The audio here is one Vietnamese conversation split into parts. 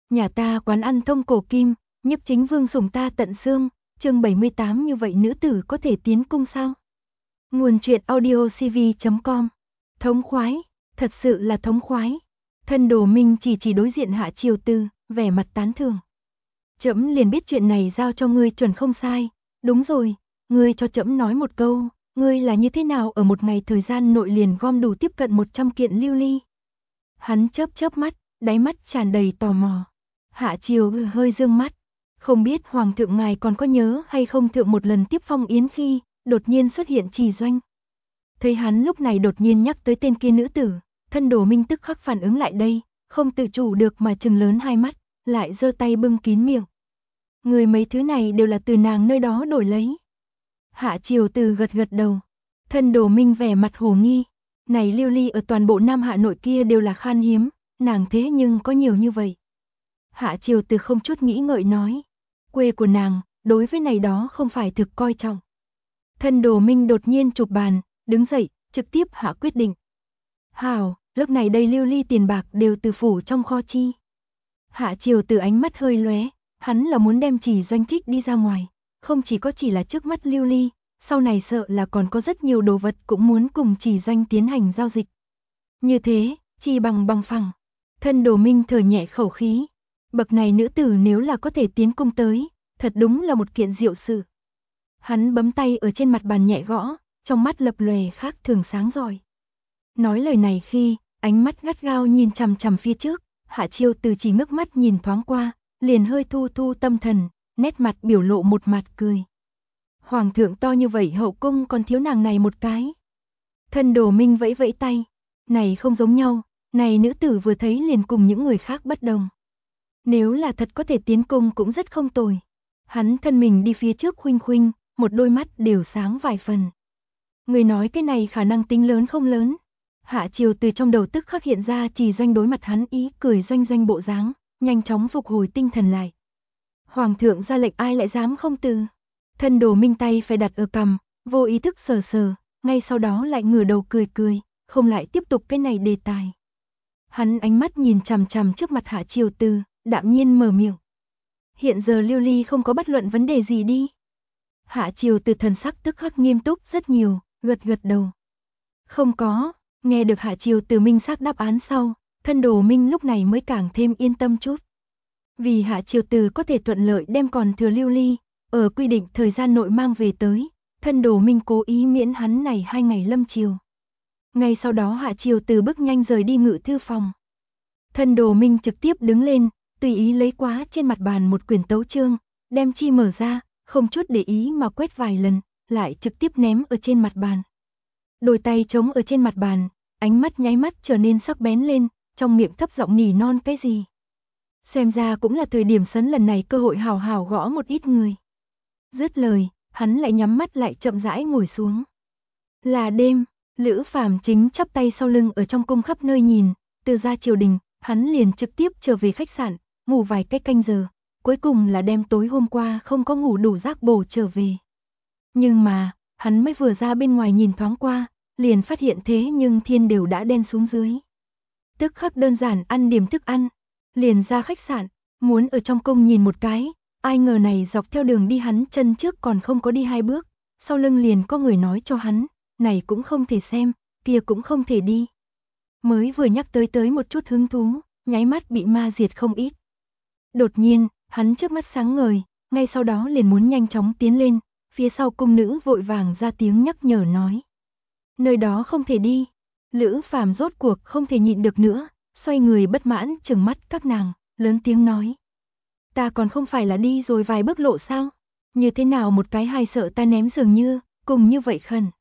Nhà ta quán ăn thông cổ kim, Nhiếp Chính Vương sủng ta tận xương, chương 78 như vậy nữ tử có thể tiến cung sao? Nguồn truyện audiocv.com. Thống khoái, thật sự là thống khoái. Thân Đồ Minh chỉ đối diện Hạ Triều Tư, vẻ mặt tán thưởng. Trẫm liền biết chuyện này giao cho ngươi chuẩn không sai. Đúng rồi, ngươi cho trẫm nói một câu, ngươi là như thế nào ở một ngày thời gian nội liền gom đủ tiếp cận 100 kiện lưu ly? Hắn chớp mắt, đáy mắt tràn đầy tò mò. Hạ Triều hơi dương mắt, không biết hoàng thượng ngài còn có nhớ hay không, thượng một lần tiếp phong yến khi đột nhiên xuất hiện Trì Doanh. Thấy hắn lúc này đột nhiên nhắc tới tên kia nữ tử, Thân Đồ Minh tức khắc phản ứng lại đây, không tự chủ được mà trừng lớn hai mắt, lại giơ tay bưng kín miệng. Người mấy thứ này đều là từ nàng nơi đó đổi lấy. Hạ Triều Từ gật đầu. Thân Đồ Minh vẻ mặt hồ nghi, này lưu ly ở toàn bộ Nam Hạ Nội kia đều là khan hiếm, nàng thế nhưng có nhiều như vậy. Hạ Triều Từ không chút nghĩ ngợi nói, quê của nàng, đối với này đó không phải thực coi trọng. Thân Đồ Minh đột nhiên chụp bàn, đứng dậy, trực tiếp hạ quyết định. Hảo, lúc này đây lưu ly tiền bạc đều từ phủ trong kho chi. Hạ Triều Từ ánh mắt hơi lóe, hắn là muốn đem Trì Doanh trích đi ra ngoài, không chỉ là trước mắt lưu ly, sau này sợ là còn có rất nhiều đồ vật cũng muốn cùng Trì Doanh tiến hành giao dịch. Như thế, chi bằng phẳng. Thân Đồ Minh thở nhẹ khẩu khí, bậc này nữ tử nếu là có thể tiến cung tới, thật đúng là một kiện diệu sự. Hắn bấm tay ở trên mặt bàn nhẹ gõ, trong mắt lập lòe khác thường sáng rọi. Nói lời này khi, ánh mắt gắt gao nhìn chằm phía trước, Hạ Triều Từ chỉ ngước mắt nhìn thoáng qua, liền hơi thu tâm thần, nét mặt biểu lộ một mặt cười. Hoàng thượng to như vậy hậu cung còn thiếu nàng này một cái. Thân Đồ Minh vẫy tay, này không giống nhau, này nữ tử vừa thấy liền cùng những người khác bất đồng. Nếu là thật có thể tiến cung cũng rất không tồi. Hắn thân mình đi phía trước khuynh, một đôi mắt đều sáng vài phần. Người nói cái này khả năng tính lớn không lớn. Hạ Triều Từ trong đầu tức khắc hiện ra Trì Doanh đối mặt hắn ý cười doanh bộ dáng, nhanh chóng phục hồi tinh thần lại. Hoàng thượng ra lệnh ai lại dám không từ. Thân Đồ Minh tay phải đặt ở cằm, vô ý thức sờ, ngay sau đó lại ngửa đầu cười, không lại tiếp tục cái này đề tài. Hắn ánh mắt nhìn chằm trước mặt Hạ Triều Từ, đạm nhiên mở miệng. Hiện giờ lưu ly không có bất luận vấn đề gì đi. Hạ Triều Từ thần sắc tức khắc nghiêm túc rất nhiều, gật đầu. Không có, nghe được Hạ Triều Từ minh xác đáp án sau, Thân Đồ Minh lúc này mới càng thêm yên tâm chút. Vì Hạ Triều Từ có thể thuận lợi đem còn thừa lưu ly, ở quy định thời gian nội mang về tới, Thân Đồ Minh cố ý miễn hắn này 2 ngày lâm triều. Ngay sau đó Hạ Triều Từ bước nhanh rời đi ngự thư phòng. Thân Đồ Minh trực tiếp đứng lên, tùy ý lấy quá trên mặt bàn một quyển tấu chương, đem chi mở ra, không chút để ý mà quét vài lần, lại trực tiếp ném ở trên mặt bàn. Đôi tay chống ở trên mặt bàn, ánh mắt nháy mắt trở nên sắc bén lên, trong miệng thấp giọng nỉ non cái gì. Xem ra cũng là thời điểm sấn lần này cơ hội hào gõ một ít người. Dứt lời, hắn lại nhắm mắt lại chậm rãi ngồi xuống. Là đêm, Lữ Phàm chính chắp tay sau lưng ở trong cung khắp nơi nhìn, từ ra triều đình, hắn liền trực tiếp trở về khách sạn, ngủ vài cái canh giờ, cuối cùng là đem tối hôm qua không có ngủ đủ giấc bổ trở về. Nhưng mà, hắn mới vừa ra bên ngoài nhìn thoáng qua, liền phát hiện thế nhưng thiên đều đã đen xuống dưới. Tức khắc đơn giản ăn điểm thức ăn, liền ra khách sạn, muốn ở trong cung nhìn một cái, ai ngờ này dọc theo đường đi hắn chân trước còn không có đi 2 bước, sau lưng liền có người nói cho hắn, này cũng không thể xem, kia cũng không thể đi. Mới vừa nhắc tới một chút hứng thú, nháy mắt bị ma diệt không ít. Đột nhiên, hắn trước mắt sáng ngời, ngay sau đó liền muốn nhanh chóng tiến lên, phía sau cung nữ vội vàng ra tiếng nhắc nhở nói. Nơi đó không thể đi. Lữ Phàm rốt cuộc không thể nhịn được nữa, xoay người bất mãn trừng mắt các nàng, lớn tiếng nói. Ta còn không phải là đi rồi vài bước lộ sao? Như thế nào một cái hai sợ ta ném dường như, cùng như vậy khẩn.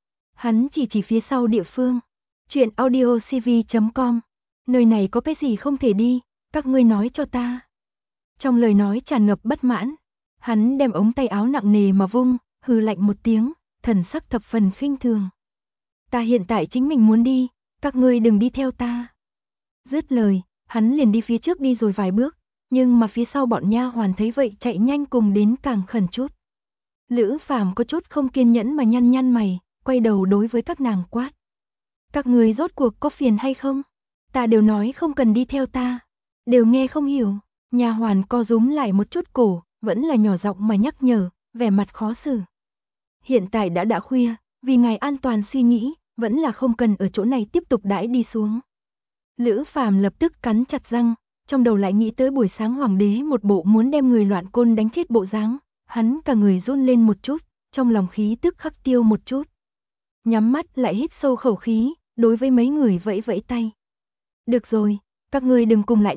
Hắn chỉ phía sau địa phương. Chuyện audiocv.com. Nơi này có cái gì không thể đi, các ngươi nói cho ta. Trong lời nói tràn ngập bất mãn, hắn đem ống tay áo nặng nề mà vung, hừ lạnh một tiếng, thần sắc thập phần khinh thường. Ta hiện tại chính mình muốn đi, các ngươi đừng đi theo ta. Dứt lời, hắn liền đi phía trước đi rồi vài bước, nhưng mà phía sau bọn nha hoàn thấy vậy chạy nhanh cùng đến càng khẩn chút. Lữ Phàm có chút không kiên nhẫn mà nhăn mày, quay đầu đối với các nàng quát. Các ngươi rốt cuộc có phiền hay không? Ta đều nói không cần đi theo ta, đều nghe không hiểu, Nha hoàn co rúm lại một chút cổ, vẫn là nhỏ giọng mà nhắc nhở, vẻ mặt khó xử. Hiện tại đã khuya, vì ngài an toàn suy nghĩ, vẫn là không cần ở chỗ này tiếp tục đãi đi xuống. Lữ Phàm lập tức cắn chặt răng, trong đầu lại nghĩ tới buổi sáng hoàng đế một bộ muốn đem người loạn côn đánh chết bộ dáng, hắn cả người run lên một chút, trong lòng khí tức khắc tiêu một chút. Nhắm mắt lại hít sâu khẩu khí, đối với mấy người vẫy vẫy tay. Được rồi, các ngươi đừng cùng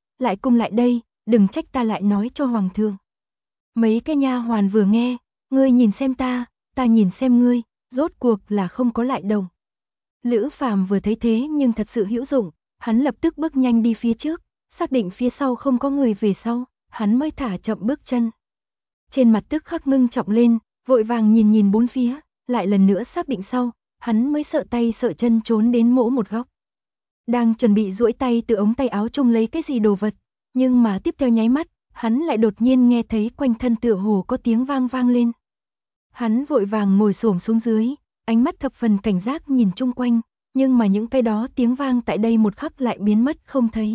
lại đây, đừng trách ta lại nói cho hoàng thượng. Mấy cái nha hoàn vừa nghe, ngươi nhìn xem ta nhìn xem ngươi, rốt cuộc là không có lại đồng. Lữ Phàm vừa thấy thế nhưng thật sự hữu dụng, hắn lập tức bước nhanh đi phía trước, xác định phía sau không có người về sau, hắn mới thả chậm bước chân. Trên mặt tức khắc ngưng trọng lên, vội vàng nhìn bốn phía, lại lần nữa xác định sau, hắn mới sợ tay sợ chân trốn đến mỗ một góc. Đang chuẩn bị duỗi tay từ ống tay áo trông lấy cái gì đồ vật, nhưng mà tiếp theo nháy mắt, hắn lại đột nhiên nghe thấy quanh thân tựa hồ có tiếng vang lên. Hắn vội vàng ngồi xổm xuống dưới, ánh mắt thập phần cảnh giác nhìn chung quanh, nhưng mà những cái đó tiếng vang tại đây một khắc lại biến mất không thấy.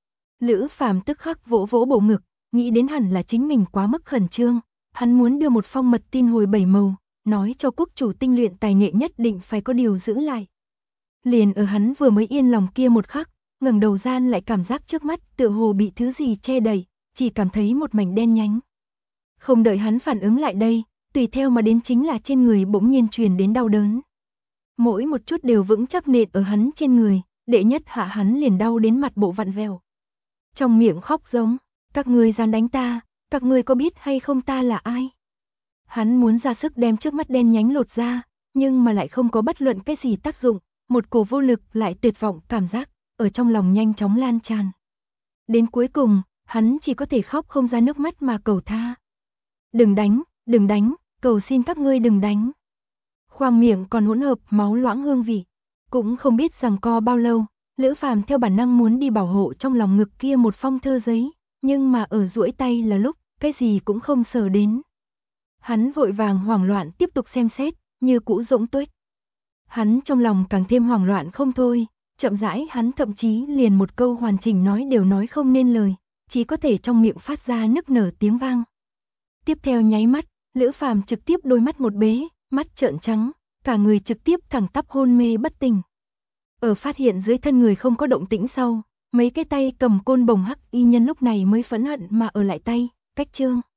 Lữ Phàm tức khắc vỗ vỗ bộ ngực, nghĩ đến hẳn là chính mình quá mức khẩn trương, hắn muốn đưa một phong mật tin hồi 7 màu, nói cho quốc chủ tinh luyện tài nghệ nhất định phải có điều giữ lại. Liền ở hắn vừa mới yên lòng kia một khắc, ngẩng đầu gian lại cảm giác trước mắt tựa hồ bị thứ gì che đậy, chỉ cảm thấy một mảnh đen nhánh. Không đợi hắn phản ứng lại đây, tùy theo mà đến chính là trên người bỗng nhiên truyền đến đau đớn. Mỗi một chút đều vững chắc nện ở hắn trên người, đệ nhất hạ hắn liền đau đến mặt bộ vặn vẹo. Trong miệng khóc giống, các ngươi dám đánh ta, các ngươi có biết hay không ta là ai? Hắn muốn ra sức đem trước mắt đen nhánh lột ra, nhưng mà lại không có bất luận cái gì tác dụng, một cổ vô lực lại tuyệt vọng cảm giác, ở trong lòng nhanh chóng lan tràn. Đến cuối cùng, hắn chỉ có thể khóc không ra nước mắt mà cầu tha. Đừng đánh, cầu xin các ngươi đừng đánh. Khoang miệng còn hỗn hợp máu loãng hương vị, cũng không biết giằng co bao lâu, Lữ Phàm theo bản năng muốn đi bảo hộ trong lòng ngực kia một phong thơ giấy, nhưng mà ở duỗi tay là lúc, cái gì cũng không sờ đến. Hắn vội vàng hoảng loạn tiếp tục xem xét, như cũ rỗng tuếch. Hắn trong lòng càng thêm hoảng loạn không thôi, chậm rãi hắn thậm chí liền một câu hoàn chỉnh nói đều nói không nên lời, chỉ có thể trong miệng phát ra nức nở tiếng vang. Tiếp theo nháy mắt, Lữ Phàm trực tiếp đôi mắt một bế, mắt trợn trắng, cả người trực tiếp thẳng tắp hôn mê bất tỉnh. Ở phát hiện dưới thân người không có động tĩnh sau, mấy cái tay cầm côn bồng hắc y nhân lúc này mới phẫn hận mà ở lại tay, cách chương.